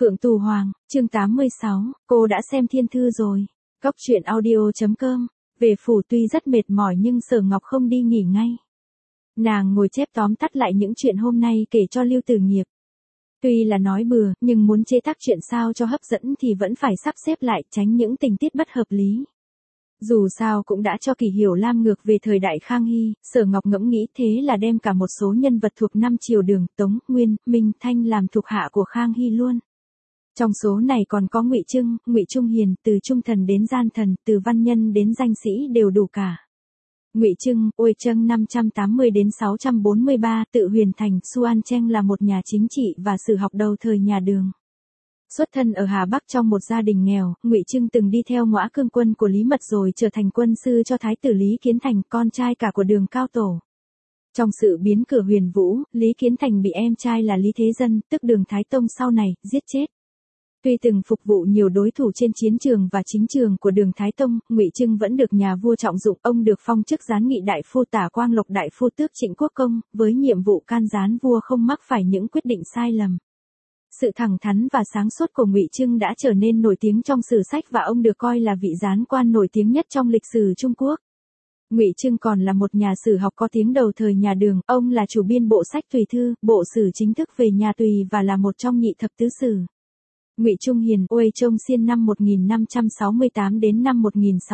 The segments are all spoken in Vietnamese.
Phượng Tù Hoàng, chương 86, cô đã xem thiên thư rồi. Cóc truyện audio.com, về phủ tuy rất mệt mỏi nhưng Sở Ngọc không đi nghỉ ngay. Nàng ngồi chép tóm tắt lại những chuyện hôm nay kể cho Lưu Tử Nghiệp. Tuy là nói bừa, nhưng muốn chế tác chuyện sao cho hấp dẫn thì vẫn phải sắp xếp lại, tránh những tình tiết bất hợp lý. Dù sao cũng đã cho Kỳ Hiểu Lam ngược về thời đại Khang Hy, Sở Ngọc ngẫm nghĩ thế là đem cả một số nhân vật thuộc năm triều Đường, Tống, Nguyên, Minh, Thanh làm thuộc hạ của Khang Hy luôn. Trong số này còn có Ngụy Trưng, Ngụy Trung Hiền, từ trung thần đến gian thần, từ văn nhân đến danh sĩ đều đủ cả. Ngụy Trưng, Uy Trân 580 đến 643, tự Huyền Thành, Xuan Cheng là một nhà chính trị và sử học đầu thời nhà Đường. Xuất thân ở Hà Bắc trong một gia đình nghèo, Ngụy Trưng từng đi theo ngõa cương quân của Lý Mật rồi trở thành quân sư cho Thái tử Lý Kiến Thành, con trai cả của Đường Cao Tổ. Trong sự biến cửa Huyền Vũ, Lý Kiến Thành bị em trai là Lý Thế Dân, tức Đường Thái Tông sau này, giết chết. Tuy từng phục vụ nhiều đối thủ trên chiến trường và chính trường của Đường Thái Tông, Ngụy Trưng vẫn được nhà vua trọng dụng, ông được phong chức gián nghị đại phu Tả Quang Lộc đại phu tước Trịnh Quốc Công, với nhiệm vụ can gián vua không mắc phải những quyết định sai lầm. Sự thẳng thắn và sáng suốt của Ngụy Trưng đã trở nên nổi tiếng trong sử sách và ông được coi là vị gián quan nổi tiếng nhất trong lịch sử Trung Quốc. Ngụy Trưng còn là một nhà sử học có tiếng đầu thời nhà Đường, ông là chủ biên bộ sách Tùy Thư, bộ sử chính thức về nhà Tùy và là một trong nhị thập tứ sử. Ngụy Trung Hiền, Uy Trông Xiên năm 1568 đến năm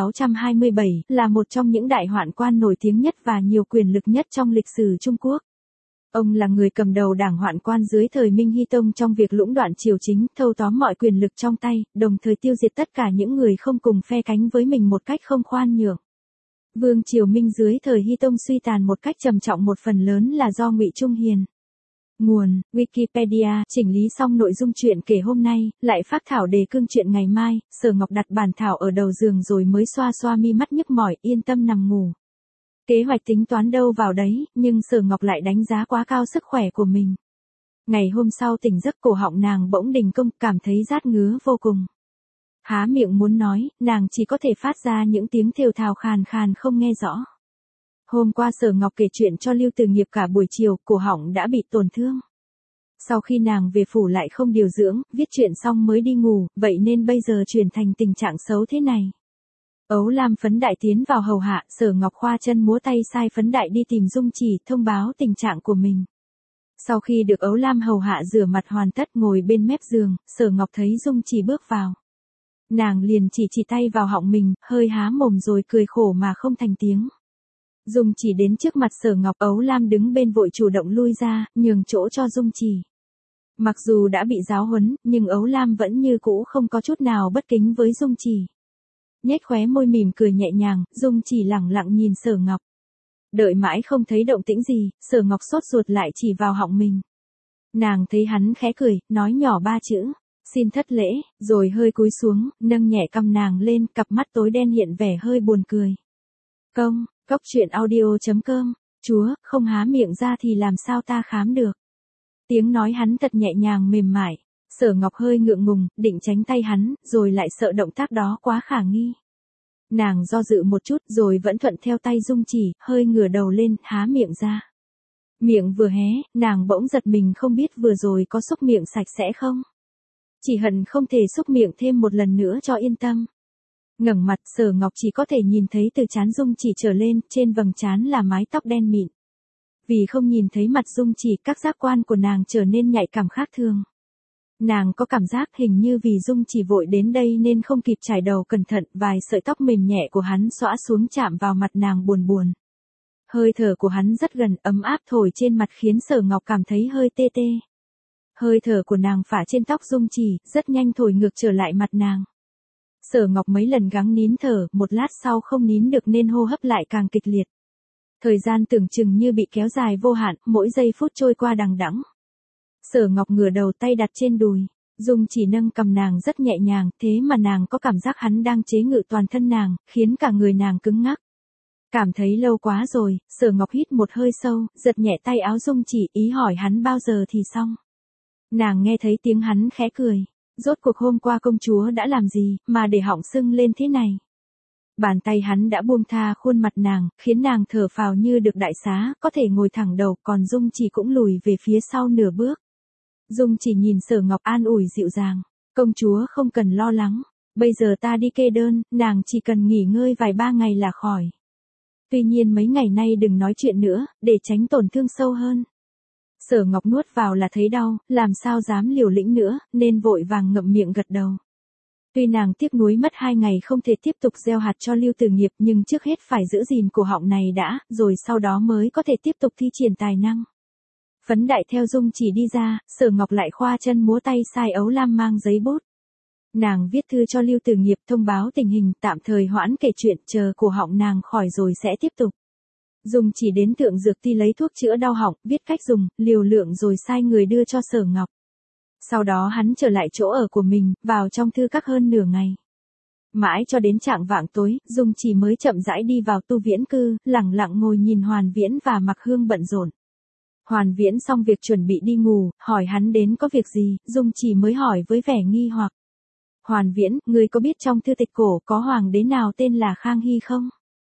1627, là một trong những đại hoạn quan nổi tiếng nhất và nhiều quyền lực nhất trong lịch sử Trung Quốc. Ông là người cầm đầu đảng hoạn quan dưới thời Minh Hy Tông trong việc lũng đoạn triều chính, thâu tóm mọi quyền lực trong tay, đồng thời tiêu diệt tất cả những người không cùng phe cánh với mình một cách không khoan nhượng. Vương triều Minh dưới thời Hy Tông suy tàn một cách trầm trọng, một phần lớn là do Ngụy Trung Hiền. Nguồn: Wikipedia. Chỉnh lý xong nội dung chuyện kể hôm nay, lại phác thảo đề cương chuyện ngày mai. Sở Ngọc đặt bản thảo ở đầu giường rồi mới xoa xoa mi mắt nhức mỏi, yên tâm nằm ngủ. Kế hoạch tính toán đâu vào đấy, nhưng Sở Ngọc lại đánh giá quá cao sức khỏe của mình. Ngày hôm sau tỉnh giấc, cổ họng nàng bỗng đình công, cảm thấy rát ngứa vô cùng. Há miệng muốn nói, nàng chỉ có thể phát ra những tiếng thều thào khàn khàn không nghe rõ. Hôm qua Sở Ngọc kể chuyện cho Lưu Tử Nghiệp cả buổi chiều, cổ họng đã bị tổn thương. Sau khi nàng về phủ lại không điều dưỡng, viết chuyện xong mới đi ngủ, vậy nên bây giờ chuyển thành tình trạng xấu thế này. Ấu Lam Phấn Đại tiến vào hầu hạ, Sở Ngọc khoa chân múa tay sai Phấn Đại đi tìm Dung Chỉ, thông báo tình trạng của mình. Sau khi được Ấu Lam hầu hạ rửa mặt hoàn tất, ngồi bên mép giường, Sở Ngọc thấy Dung Chỉ bước vào. Nàng liền chỉ tay vào họng mình, hơi há mồm rồi cười khổ mà không thành tiếng. Dung Chỉ đến trước mặt Sở Ngọc, Ấu Lam đứng bên vội chủ động lui ra, nhường chỗ cho Dung Chỉ. Mặc dù đã bị giáo huấn, nhưng Ấu Lam vẫn như cũ không có chút nào bất kính với Dung Chỉ. Nhếch khóe môi mỉm cười nhẹ nhàng, Dung Chỉ lẳng lặng nhìn Sở Ngọc. Đợi mãi không thấy động tĩnh gì, Sở Ngọc sốt ruột lại chỉ vào họng mình. Nàng thấy hắn khẽ cười, nói nhỏ ba chữ, xin thất lễ, rồi hơi cúi xuống, nâng nhẹ cằm nàng lên, cặp mắt tối đen hiện vẻ hơi buồn cười. Công, Cóc truyện audio.com, chúa, không há miệng ra thì làm sao ta khám được. Tiếng nói hắn thật nhẹ nhàng mềm mại. Sở Ngọc hơi ngượng ngùng, định tránh tay hắn, rồi lại sợ động tác đó quá khả nghi. Nàng do dự một chút rồi vẫn thuận theo tay Dung Chỉ, hơi ngửa đầu lên, há miệng ra. Miệng vừa hé, nàng bỗng giật mình không biết vừa rồi có xúc miệng sạch sẽ không. Chỉ hận không thể xúc miệng thêm một lần nữa cho yên tâm. Ngẩng mặt, Sở Ngọc chỉ có thể nhìn thấy từ trán Dung Chỉ trở lên, trên vầng trán là mái tóc đen mịn. Vì không nhìn thấy mặt Dung Chỉ, các giác quan của nàng trở nên nhạy cảm khác thường. Nàng có cảm giác hình như vì Dung Chỉ vội đến đây nên không kịp chải đầu cẩn thận, vài sợi tóc mềm nhẹ của hắn xõa xuống chạm vào mặt nàng buồn buồn. Hơi thở của hắn rất gần, ấm áp thổi trên mặt khiến Sở Ngọc cảm thấy hơi tê tê. Hơi thở của nàng phả trên tóc Dung Chỉ, rất nhanh thổi ngược trở lại mặt nàng. Sở Ngọc mấy lần gắng nín thở, một lát sau không nín được nên hô hấp lại càng kịch liệt. Thời gian tưởng chừng như bị kéo dài vô hạn, mỗi giây phút trôi qua đằng đẵng. Sở Ngọc ngửa đầu, tay đặt trên đùi. Dung Chỉ nâng cầm nàng rất nhẹ nhàng, thế mà nàng có cảm giác hắn đang chế ngự toàn thân nàng, khiến cả người nàng cứng ngắc. Cảm thấy lâu quá rồi, Sở Ngọc hít một hơi sâu, giật nhẹ tay áo Dung Chỉ, ý hỏi hắn bao giờ thì xong. Nàng nghe thấy tiếng hắn khẽ cười. Rốt cuộc hôm qua công chúa đã làm gì, mà để họng sưng lên thế này. Bàn tay hắn đã buông tha khuôn mặt nàng, khiến nàng thở phào như được đại xá, có thể ngồi thẳng đầu, còn Dung Chỉ cũng lùi về phía sau nửa bước. Dung chỉ nhìn Sở Ngọc an ủi dịu dàng, công chúa không cần lo lắng, bây giờ ta đi kê đơn, nàng chỉ cần nghỉ ngơi vài ba ngày là khỏi. Tuy nhiên mấy ngày nay đừng nói chuyện nữa, để tránh tổn thương sâu hơn. Sở Ngọc nuốt vào là thấy đau, làm sao dám liều lĩnh nữa, nên vội vàng ngậm miệng gật đầu. Tuy nàng tiếc nuối mất 2 ngày không thể tiếp tục gieo hạt cho Lưu Tử Nghiệp nhưng trước hết phải giữ gìn cổ họng này đã, rồi sau đó mới có thể tiếp tục thi triển tài năng. Phấn Đại theo Dung chỉ đi ra, Sở Ngọc lại khoa chân múa tay sai Ấu Lam mang giấy bút. Nàng viết thư cho Lưu Tử Nghiệp thông báo tình hình, tạm thời hoãn kể chuyện, chờ cổ họng nàng khỏi rồi sẽ tiếp tục. Dung chỉ đến Thượng Dược Ti lấy thuốc chữa đau họng, viết cách dùng, liều lượng rồi sai người đưa cho Sở Ngọc. Sau đó hắn trở lại chỗ ở của mình, vào trong thư các hơn nửa ngày. Mãi cho đến chạng vạng tối, Dung chỉ mới chậm rãi đi vào tu viễn cư, lẳng lặng ngồi nhìn Hoàn Viễn và Mặc Hương bận rộn. Hoàn Viễn xong việc chuẩn bị đi ngủ, hỏi hắn đến có việc gì, Dung chỉ mới hỏi với vẻ nghi hoặc. Hoàn Viễn, ngươi có biết trong thư tịch cổ có hoàng đế nào tên là Khang Hy không?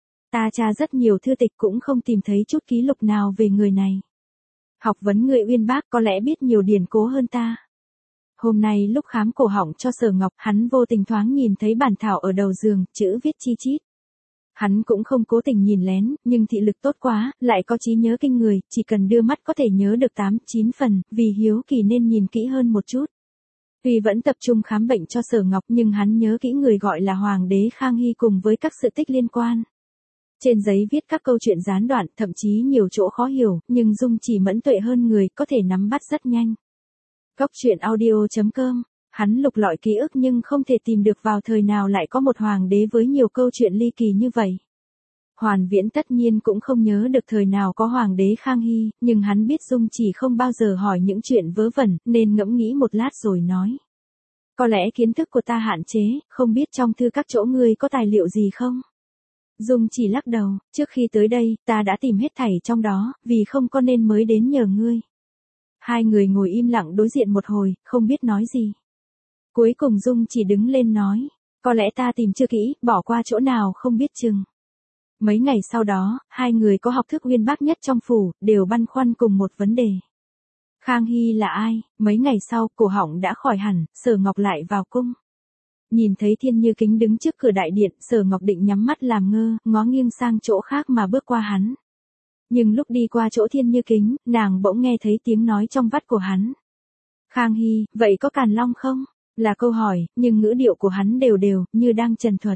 Ta tra rất nhiều thư tịch cũng không tìm thấy chút ký lục nào về người này. Học vấn người uyên bác có lẽ biết nhiều điển cố hơn ta. Hôm nay lúc khám cổ họng cho Sở Ngọc, hắn vô tình thoáng nhìn thấy bản thảo ở đầu giường, chữ viết chi chít. Hắn cũng không cố tình nhìn lén, nhưng thị lực tốt quá, lại có trí nhớ kinh người, chỉ cần đưa mắt có thể nhớ được 8-9 phần, vì hiếu kỳ nên nhìn kỹ hơn một chút. Tuy vẫn tập trung khám bệnh cho Sở Ngọc nhưng hắn nhớ kỹ người gọi là Hoàng đế Khang Hy cùng với các sự tích liên quan. Trên giấy viết các câu chuyện gián đoạn, thậm chí nhiều chỗ khó hiểu, nhưng Dung chỉ mẫn tuệ hơn người, có thể nắm bắt rất nhanh. Cốc truyện audio.com, hắn lục lọi ký ức nhưng không thể tìm được vào thời nào lại có một hoàng đế với nhiều câu chuyện ly kỳ như vậy. Hoàn Viễn tất nhiên cũng không nhớ được thời nào có hoàng đế Khang Hy, nhưng hắn biết Dung chỉ không bao giờ hỏi những chuyện vớ vẩn, nên ngẫm nghĩ một lát rồi nói. Có lẽ kiến thức của ta hạn chế, không biết trong thư các chỗ ngươi có tài liệu gì không? Dung chỉ lắc đầu, trước khi tới đây, ta đã tìm hết thảy trong đó, vì không có nên mới đến nhờ ngươi. Hai người ngồi im lặng đối diện một hồi, không biết nói gì. Cuối cùng Dung chỉ đứng lên nói, có lẽ ta tìm chưa kỹ, bỏ qua chỗ nào không biết chừng. Mấy ngày sau đó, hai người có học thức uyên bác nhất trong phủ, đều băn khoăn cùng một vấn đề. Khang Hy là ai? Mấy ngày sau, cổ họng đã khỏi hẳn, Sở Ngọc lại vào cung. Nhìn thấy Thiên Như Kính đứng trước cửa đại điện, Sở Ngọc định nhắm mắt làm ngơ, ngó nghiêng sang chỗ khác mà bước qua hắn. Nhưng lúc đi qua chỗ Thiên Như Kính, nàng bỗng nghe thấy tiếng nói trong vắt của hắn. Khang Hy, vậy có Càn Long không? Là câu hỏi, nhưng ngữ điệu của hắn đều đều, như đang trần thuật.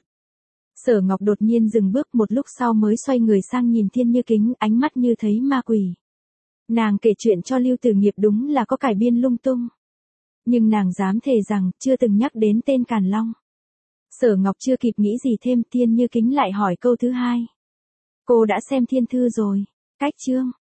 Sở Ngọc đột nhiên dừng bước, một lúc sau mới xoay người sang nhìn Thiên Như Kính, ánh mắt như thấy ma quỷ. Nàng kể chuyện cho Lưu Tử Nghiệp đúng là có cải biên lung tung. Nhưng nàng dám thề rằng, chưa từng nhắc đến tên Càn Long. Sở Ngọc chưa kịp nghĩ gì thêm, Thiên Như Kính lại hỏi câu thứ hai. Cô đã xem thiên thư rồi. Cách chương.